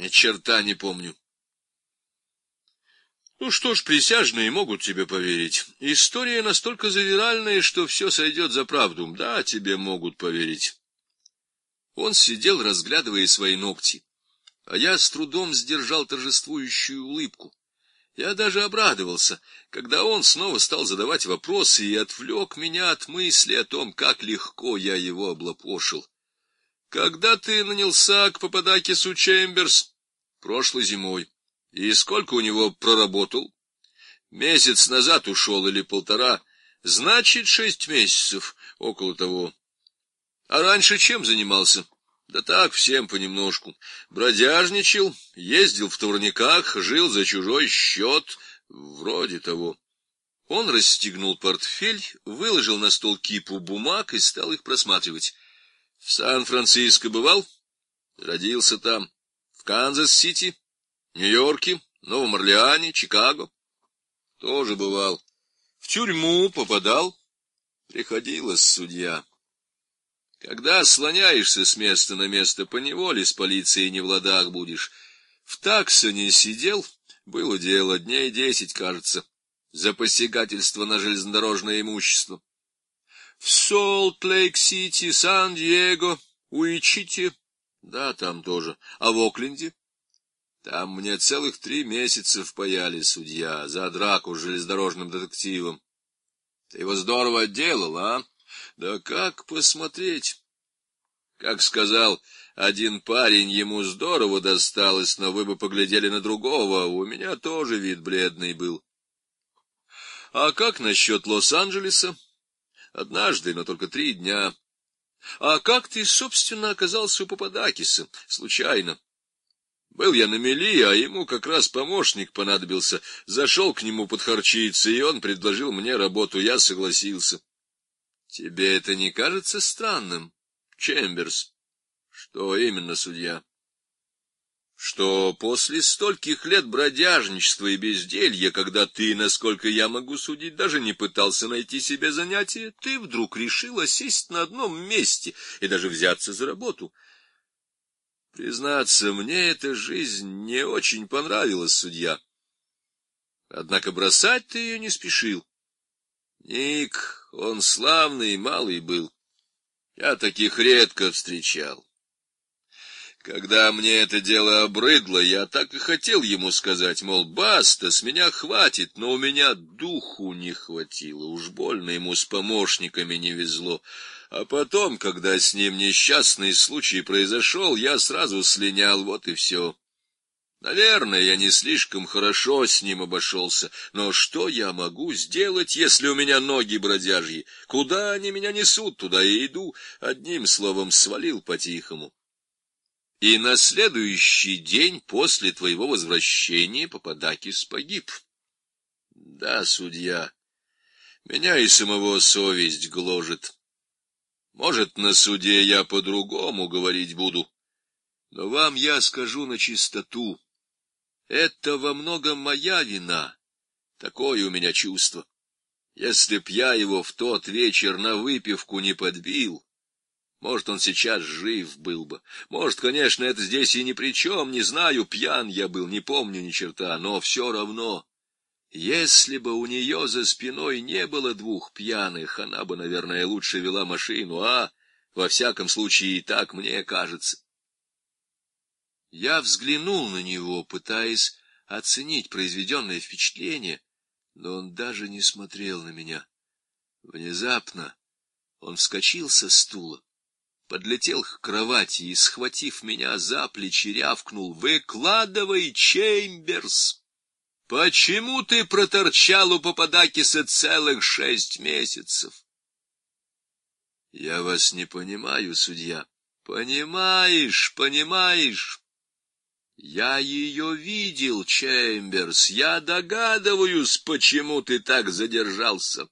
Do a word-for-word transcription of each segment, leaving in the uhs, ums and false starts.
Ни черта не помню. Ну что ж, присяжные могут тебе поверить. История настолько завиральная, что все сойдет за правду. Да, тебе могут поверить. Он сидел, разглядывая свои ногти, а я с трудом сдержал торжествующую улыбку. Я даже обрадовался, когда он снова стал задавать вопросы и отвлек меня от мысли о том, как легко я его облапошил. Когда ты нанялся к Пападакису Чемберс? Прошлой зимой. И сколько у него проработал? Месяц назад ушел или полтора. Значит, шесть месяцев, около того. А раньше чем занимался? Да так, всем понемножку. Бродяжничал, ездил в турниках, жил за чужой счет, вроде того. Он расстегнул портфель, выложил на стол кипу бумаг и стал их просматривать. В Сан-Франциско бывал? Родился там. В Канзас-Сити, Нью-Йорке, Новом Орлеане, Чикаго? Тоже бывал. В тюрьму попадал? Приходилось, судья. Когда слоняешься с места на место, поневоле с полицией не в ладах будешь. В Таксоне сидел, было дело, дней десять, кажется, за посягательство на железнодорожное имущество. В Солт-Лейк-Сити, Сан-Диего, Уичите, да, там тоже, а в Окленде? Там мне целых три месяца впаяли, судья, за драку с железнодорожным детективом. Ты его здорово отделал, а? Да как посмотреть? Как сказал один парень, ему здорово досталось, но вы бы поглядели на другого, у меня тоже вид бледный был. А как насчет Лос-Анджелеса? Однажды, но только три дня. А как ты, собственно, оказался у Пападакиса? Случайно. Был я на мели, а ему как раз помощник понадобился. Зашел к нему подхарчиться, и он предложил мне работу, я согласился. Тебе это не кажется странным, Чемберс? Что именно, судья? Что после стольких лет бродяжничества и безделья, когда ты, насколько я могу судить, даже не пытался найти себе занятие, ты вдруг решила сесть на одном месте и даже взяться за работу. Признаться, мне эта жизнь не очень понравилась, судья. Однако бросать ты ее не спешил. Ник, он славный и малый был. Я таких редко встречал. Когда мне это дело обрыдло, я так и хотел ему сказать, мол, баста, с меня хватит, но у меня духу не хватило, уж больно ему с помощниками не везло. А потом, когда с ним несчастный случай произошел, я сразу слинял, вот и все. Наверное, я не слишком хорошо с ним обошелся, но что я могу сделать, если у меня ноги бродяжьи? Куда они меня несут, туда и иду. Одним словом, свалил по-тихому. И на следующий день после твоего возвращения Пападакис погиб. Да, судья, меня и самого совесть гложет. Может, на суде я по-другому говорить буду, но вам я скажу начистоту. Это во многом моя вина. Такое у меня чувство. Если б я его в тот вечер на выпивку не подбил, может, он сейчас жив был бы. Может, конечно, это здесь и ни при чем, не знаю, пьян я был, не помню ни черта, но все равно. Если бы у нее за спиной не было двух пьяных, она бы, наверное, лучше вела машину, а, во всяком случае, и так мне кажется. Я взглянул на него, пытаясь оценить произведенное впечатление, но он даже не смотрел на меня. Внезапно он вскочил со стула, подлетел к кровати и, схватив меня за плечи, рявкнул: «Выкладывай, Чемберс! Почему ты проторчал у Пападакиса целых шесть месяцев?» «Я вас не понимаю, судья». «Понимаешь, понимаешь. Я ее видел, Чемберс, я догадываюсь, почему ты так задержался.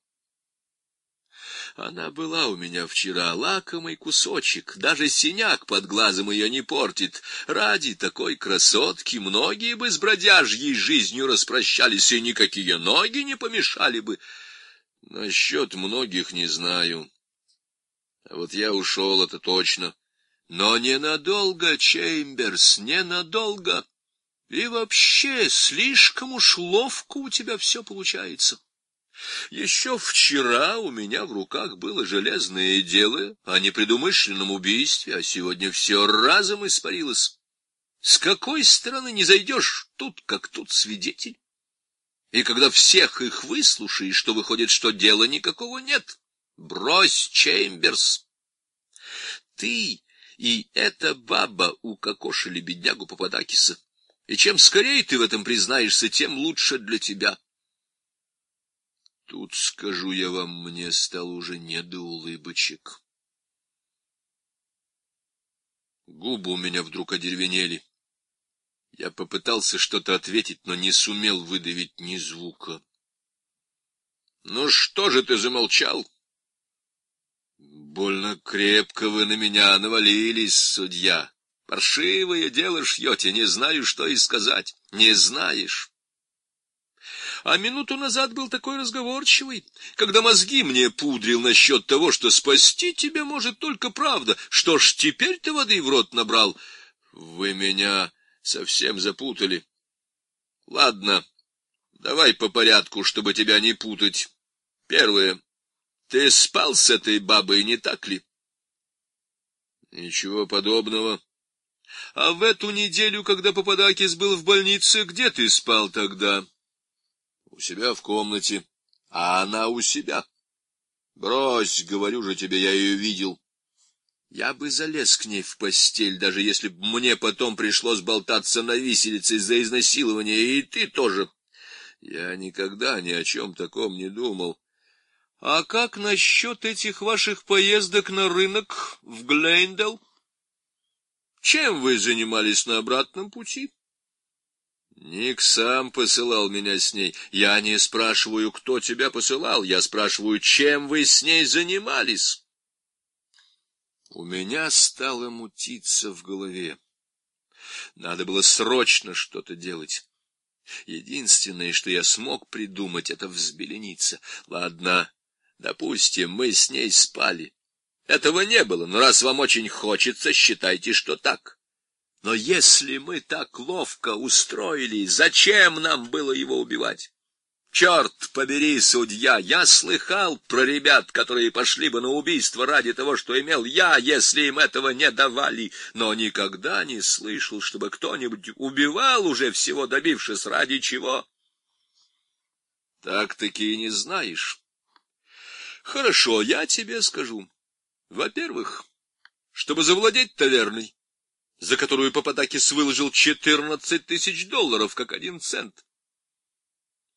Она была у меня вчера, лакомый кусочек, даже синяк под глазом ее не портит. Ради такой красотки многие бы с бродяжьей жизнью распрощались, и никакие ноги не помешали бы. Насчет многих не знаю. А вот я ушел, это точно. Но ненадолго, Чемберс, ненадолго. И вообще, слишком уж ловко у тебя все получается. Еще вчера у меня в руках было железное дело о непредумышленном убийстве, а сегодня все разом испарилось. С какой стороны не зайдешь, тут как тут свидетель. И когда всех их выслушаешь, то выходит, что дела никакого нет. Брось, Чемберс. Ты и эта баба укокошили беднягу Пападакиса. И чем скорее ты в этом признаешься, тем лучше для тебя. Тут, скажу я вам, мне стало уже не до улыбочек. Губы у меня вдруг одеревенели. Я попытался что-то ответить, но не сумел выдавить ни звука. — Ну что же ты замолчал? — Больно крепко вы на меня навалились, судья. Паршивое дело шьете, не знаю, что и сказать. Не знаешь. А минуту назад был такой разговорчивый, когда мозги мне пудрил насчет того, что спасти тебя может только правда. Что ж, теперь ты воды в рот набрал? Вы меня совсем запутали. Ладно, давай по порядку, чтобы тебя не путать. Первое. Ты спал с этой бабой, не так ли? Ничего подобного. А в эту неделю, когда Пападакис был в больнице, где ты спал тогда? У себя в комнате. А она у себя. Брось, говорю же тебе, я ее видел. Я бы залез к ней в постель, даже если б мне потом пришлось болтаться на виселице из-за изнасилования, и ты тоже. Я никогда ни о чем таком не думал. А как насчет этих ваших поездок на рынок в Глендale? Чем вы занимались на обратном пути? Ник сам посылал меня с ней. Я не спрашиваю, кто тебя посылал, я спрашиваю, чем вы с ней занимались. У меня стало мутиться в голове. Надо было срочно что-то делать. Единственное, что я смог придумать, это взбелениться. Ладно, допустим, мы с ней спали. Этого не было, но раз вам очень хочется, считайте, что так. Но если мы так ловко устроили, зачем нам было его убивать? Черт побери, судья, я слыхал про ребят, которые пошли бы на убийство ради того, что имел я, если им этого не давали, но никогда не слышал, чтобы кто-нибудь убивал, уже всего добившись, ради чего. Так-таки и не знаешь. Хорошо, я тебе скажу. Во-первых, чтобы завладеть таверной, за которую Пападакис выложил четырнадцать тысяч долларов, как один цент.